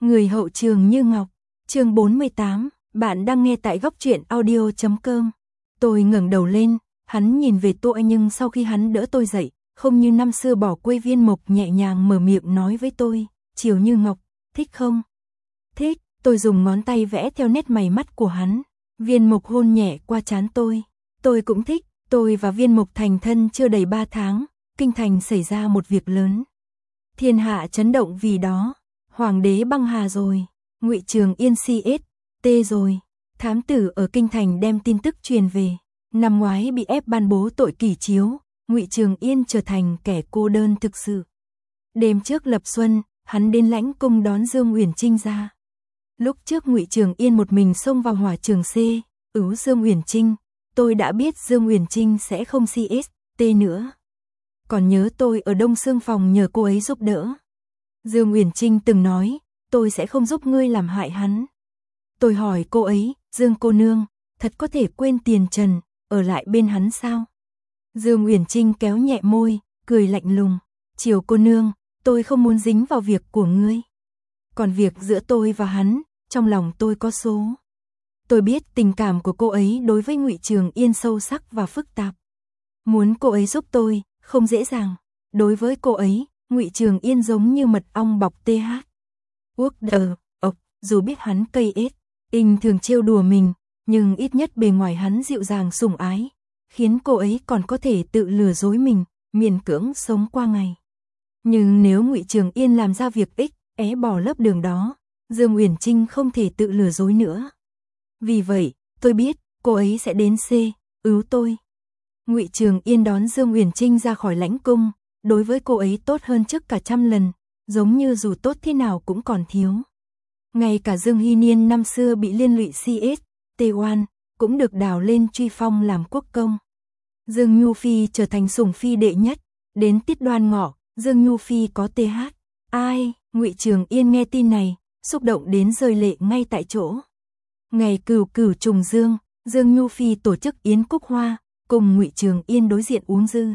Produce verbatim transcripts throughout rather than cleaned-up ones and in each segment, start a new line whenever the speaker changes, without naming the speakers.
Người hậu Trường Như Ngọc, chương bốn mươi tám, bạn đang nghe tại góc truyện audio chấm com. Tôi ngẩng đầu lên, hắn nhìn về tôi nhưng sau khi hắn đỡ tôi dậy, không như năm xưa bỏ quê Viên Mộc nhẹ nhàng mở miệng nói với tôi, Chiều Như Ngọc, thích không? Thích, tôi dùng ngón tay vẽ theo nét mày mắt của hắn. Viên Mộc hôn nhẹ qua trán tôi, tôi cũng thích, tôi và Viên Mộc thành thân chưa đầy ba tháng, kinh thành xảy ra một việc lớn. Thiên hạ chấn động vì đó. Hoàng đế băng hà rồi, Ngụy Trường Yên xê ét tê rồi. Thám tử ở kinh thành đem tin tức truyền về, năm ngoái bị ép ban bố tội kỷ chiếu, Ngụy Trường Yên trở thành kẻ cô đơn thực sự. Đêm trước lập xuân, hắn đến lãnh cung đón Dương Uyển Trinh ra. Lúc trước Ngụy Trường Yên một mình xông vào hỏa trường C, ứ Dương Uyển Trinh, tôi đã biết Dương Uyển Trinh sẽ không xê ét tê nữa. Còn nhớ tôi ở Đông Xương phòng nhờ cô ấy giúp đỡ. Dương Uyển Trinh từng nói, tôi sẽ không giúp ngươi làm hại hắn. Tôi hỏi cô ấy, Dương cô nương, thật có thể quên tiền trần, ở lại bên hắn sao? Dương Uyển Trinh kéo nhẹ môi, cười lạnh lùng, Chiều cô nương, tôi không muốn dính vào việc của ngươi. Còn việc giữa tôi và hắn, trong lòng tôi có số. Tôi biết tình cảm của cô ấy đối với Ngụy Trường Yên sâu sắc và phức tạp. Muốn cô ấy giúp tôi, không dễ dàng. Đối với cô ấy, Ngụy Trường Yên giống như mật ong bọc tê hát. Quốc đờ, ộc, dù biết hắn cây ết, Inh thường trêu đùa mình, nhưng ít nhất bề ngoài hắn dịu dàng sủng ái, khiến cô ấy còn có thể tự lừa dối mình, miễn cưỡng sống qua ngày. Nhưng nếu Ngụy Trường Yên làm ra việc ích, é bỏ lớp đường đó, Dương Uyển Trinh không thể tự lừa dối nữa. Vì vậy, tôi biết, cô ấy sẽ đến C, ứu tôi. Ngụy Trường Yên đón Dương Uyển Trinh ra khỏi lãnh cung, đối với cô ấy tốt hơn trước cả trăm lần, giống như dù tốt thế nào cũng còn thiếu. Ngay cả Dương Hy Niên năm xưa bị liên lụy xê ét tê một, cũng được đào lên truy phong làm quốc công. Dương Nhu Phi trở thành sủng phi đệ nhất, đến tiết Đoan Ngọ, Dương Nhu Phi có tê hát. Ai, Ngụy Trường Yên nghe tin này, xúc động đến rơi lệ ngay tại chỗ. Ngày cửu cửu trùng dương, Dương Nhu Phi tổ chức yến cúc hoa, cùng Ngụy Trường Yên đối diện uống dư.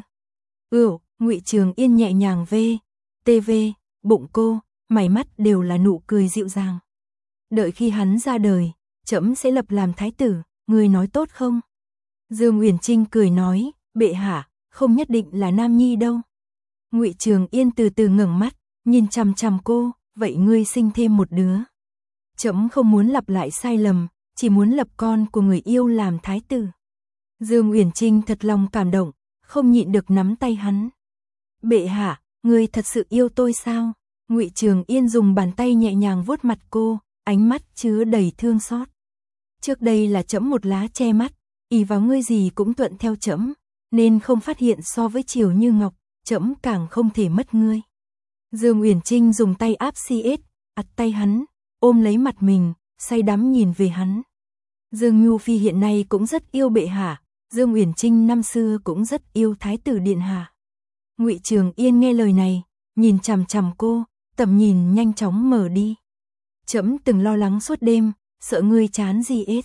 Ừu, Ngụy Trường Yên nhẹ nhàng vê, tê vê, bụng cô, mày mắt đều là nụ cười dịu dàng. Đợi khi hắn ra đời, trẫm sẽ lập làm thái tử, người nói tốt không? Dương Uyển Trinh cười nói, bệ hạ, không nhất định là nam nhi đâu. Ngụy Trường Yên từ từ ngẩng mắt, nhìn chằm chằm cô, vậy ngươi sinh thêm một đứa. Trẫm không muốn lặp lại sai lầm, chỉ muốn lập con của người yêu làm thái tử. Dương Uyển Trinh thật lòng cảm động, không nhịn được nắm tay hắn. Bệ hạ, ngươi thật sự yêu tôi sao? Ngụy Trường Yên dùng bàn tay nhẹ nhàng vuốt mặt cô, ánh mắt chứa đầy thương xót. Trước đây là trẫm một lá che mắt, ỷ vào ngươi gì cũng thuận theo trẫm, nên không phát hiện so với Chiều Như Ngọc, trẫm càng không thể mất ngươi. Dương Uyển Trinh dùng tay áp xê ét, ặt tay hắn, ôm lấy mặt mình, say đắm nhìn về hắn. Dương Nhu Phi hiện nay cũng rất yêu bệ hạ, Dương Uyển Trinh năm xưa cũng rất yêu thái tử điện hạ. Ngụy Trường Yên nghe lời này, nhìn chằm chằm cô, tầm nhìn nhanh chóng mở đi. Trẫm từng lo lắng suốt đêm, sợ ngươi chán gì ết.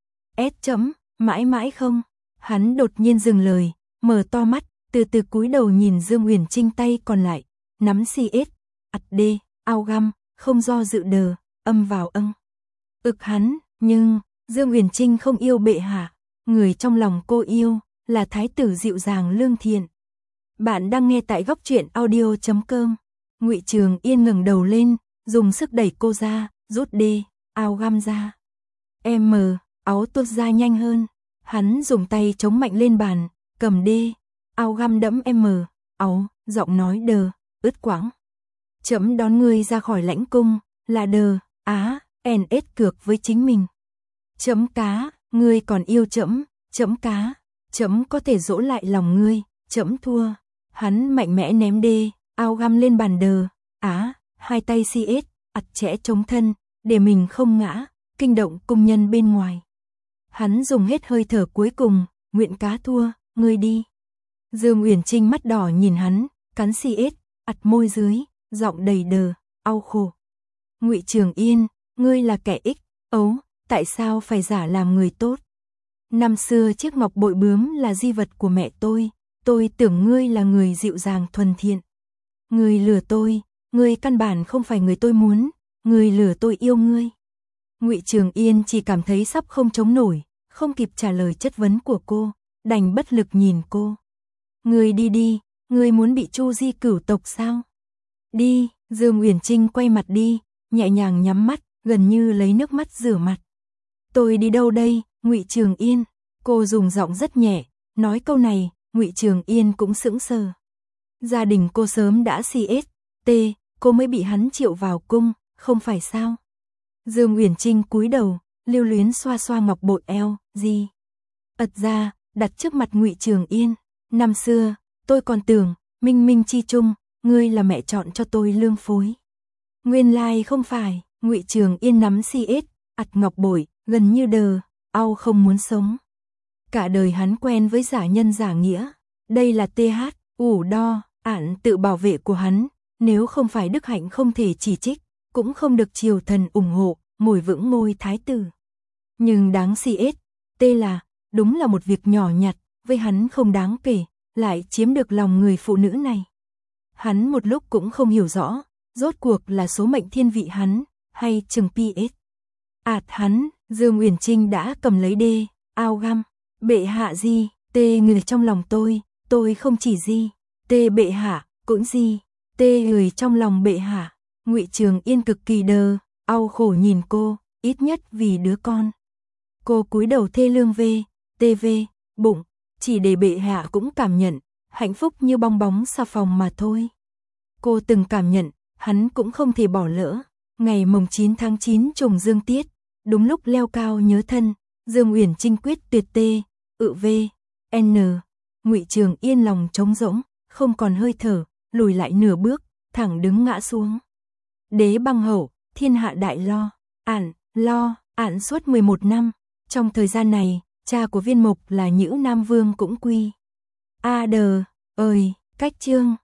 Ết chấm, mãi mãi không. Hắn đột nhiên dừng lời, mở to mắt, từ từ cúi đầu nhìn Dương Uyển Trinh tay còn lại, nắm xê ét, ặt đê, ao găm, không do dự đờ, âm vào âng. Ực hắn, nhưng, Dương Uyển Trinh không yêu bệ hạ, người trong lòng cô yêu, là thái tử dịu dàng lương thiện. Bạn đang nghe tại góc truyện audio chấm com. Ngụy Trường Yên ngẩng đầu lên, dùng sức đẩy cô ra, rút đê, ao găm ra. Em, áo tuột ra nhanh hơn. Hắn dùng tay chống mạnh lên bàn, cầm đê, ao găm đẫm em, áo, giọng nói đờ, ướt quãng. Trẫm đón ngươi ra khỏi lãnh cung, là đờ, á, en ết cược với chính mình. Trẫm cá, ngươi còn yêu trẫm, trẫm cá, trẫm có thể dỗ lại lòng ngươi, trẫm thua. Hắn mạnh mẽ ném đê, ao găm lên bàn đờ, á, hai tay xê ét, ặt chẽ chống thân, để mình không ngã, kinh động cung nhân bên ngoài. Hắn dùng hết hơi thở cuối cùng, nguyện cá thua, ngươi đi. Dương Uyển Trinh mắt đỏ nhìn hắn, cắn xê ét, ặt môi dưới, giọng đầy đờ, au khổ. Ngụy Trường Yên, ngươi là kẻ ích, ấu, tại sao phải giả làm người tốt? Năm xưa chiếc ngọc bội bướm là di vật của mẹ tôi, tôi tưởng ngươi là người dịu dàng thuần thiện. Ngươi lừa tôi, ngươi căn bản không phải người tôi muốn, Ngươi lừa tôi yêu ngươi. Ngụy Trường Yên chỉ cảm thấy sắp không chống nổi, không kịp trả lời chất vấn của cô, đành bất lực nhìn cô. Ngươi đi đi, ngươi muốn bị Chu Di cửu tộc sao? Đi, Dương Uyển Trinh quay mặt đi, nhẹ nhàng nhắm mắt, gần như lấy nước mắt rửa mặt. Tôi đi đâu đây, Ngụy Trường Yên? Cô dùng giọng rất nhẹ, nói câu này, Ngụy Trường Yên cũng sững sờ. Gia đình cô sớm đã xê ét tê, cô mới bị hắn triệu vào cung, không phải sao? Dương Uyển Trinh cúi đầu, lưu luyến xoa xoa ngọc bội eo, gì? Ật ra, đặt trước mặt Ngụy Trường Yên. Năm xưa, tôi còn tưởng, minh minh chi chung, ngươi là mẹ chọn cho tôi lương phối. Nguyên lai không phải, Ngụy Trường Yên nắm xê ét, ặt ngọc bội, gần như đờ, au không muốn sống. Cả đời hắn quen với giả nhân giả nghĩa, đây là tê hát, ủ đo, ản tự bảo vệ của hắn, nếu không phải đức hạnh không thể chỉ trích, cũng không được triều thần ủng hộ, ngồi vững ngôi thái tử. Nhưng đáng xê ét tê là, đúng là một việc nhỏ nhặt, với hắn không đáng kể, lại chiếm được lòng người phụ nữ này. Hắn một lúc cũng không hiểu rõ, rốt cuộc là số mệnh thiên vị hắn, hay chừng pê ét. Ảt hắn, Dương Uyển Trinh đã cầm lấy đê, ao găm, bệ hạ gì, tê người trong lòng tôi, tôi không chỉ gì, tê bệ hạ, cũng gì, tê người trong lòng bệ hạ. Ngụy Trường Yên cực kỳ đờ, au khổ nhìn cô, ít nhất vì đứa con. Cô cúi đầu thê lương về, tê vê, bụng, chỉ để bệ hạ cũng cảm nhận, hạnh phúc như bong bóng xà phòng mà thôi. Cô từng cảm nhận, hắn cũng không thể bỏ lỡ. Ngày mồng chín tháng chín trùng dương tiết, đúng lúc leo cao nhớ thân, Dương Uyển Trinh quyết tuyệt tê, ự vê, n. Ngụy Trường Yên lòng trống rỗng, không còn hơi thở, lùi lại nửa bước, thẳng đứng ngã xuống. Đế băng hậu, thiên hạ đại lo, ản, lo, ản suốt mười một năm. Trong thời gian này, cha của Viên Mộc là Nhữ Nam Vương cũng quy. A đờ, ơi, cách chương.